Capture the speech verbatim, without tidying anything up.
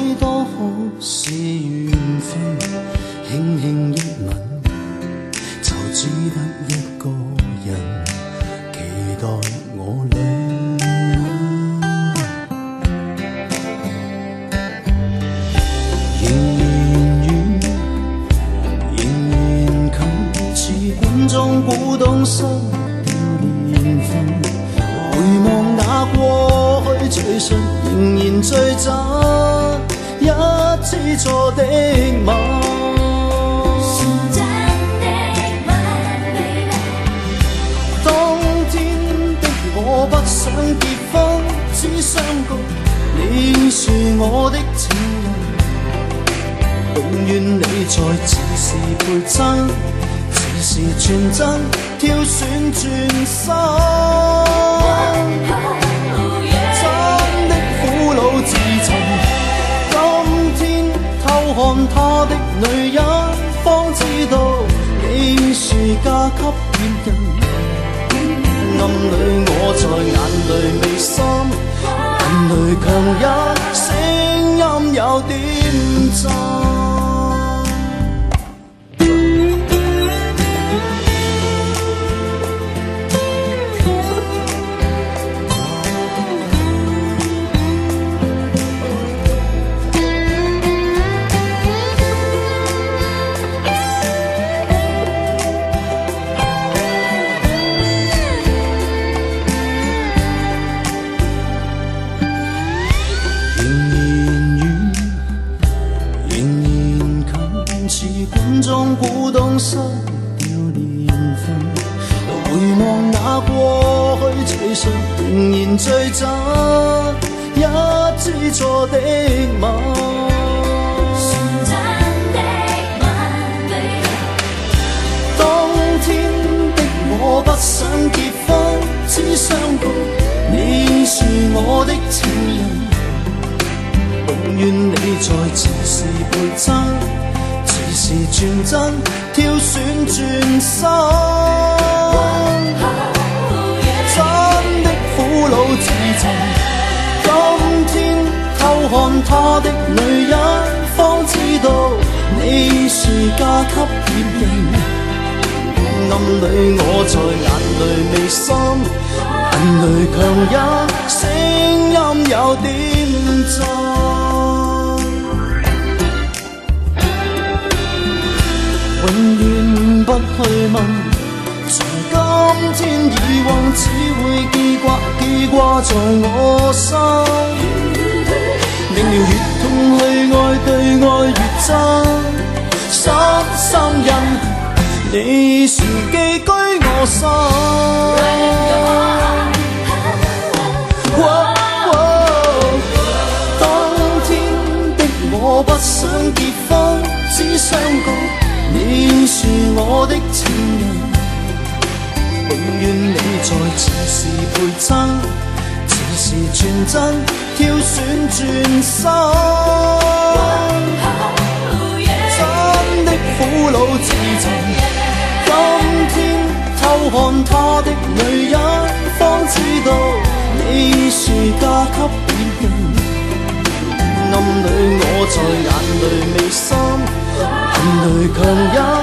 多可是缘分，轻轻一吻，就只得一个人期待我俩。仍然远，仍然近，似管中古董失掉年份。回望那過去，隨述仍然最真，一次錯的吻。當天的我不想結婚，只相告你是我的情人，永遠你在，只是陪襯，只是全真，挑選轉身。真的苦惱自尋，今天偷看他的女人，方知道你是嫁給別人。暗裏我在眼淚未濕，眼淚強忍，聲音有點震。古董失掉年份，回望那過去，隨述仍然最真，一次錯的吻。當天的我不想結婚，只相告你是我的情人，永遠你在，只是陪襯，只是全真，挑選轉身。真的苦惱自尋，今天偷看他的女人，方知道你是嫁給別人。暗裏我在眼淚未濕，眼淚強忍，聲音有點震。永遠不去問，在今天以往只會記掛記掛在我心。明了越痛去愛，對愛越真，深深印你是寄居我心。哦哦、當天的我不想結婚，只相告你是我的情人，永遠你在，只是陪襯，只是全真，挑選轉身。真的苦惱自尋，今天偷看他的女人，方知道你是嫁給別人。暗裏我在眼淚未濕，眼淚強忍。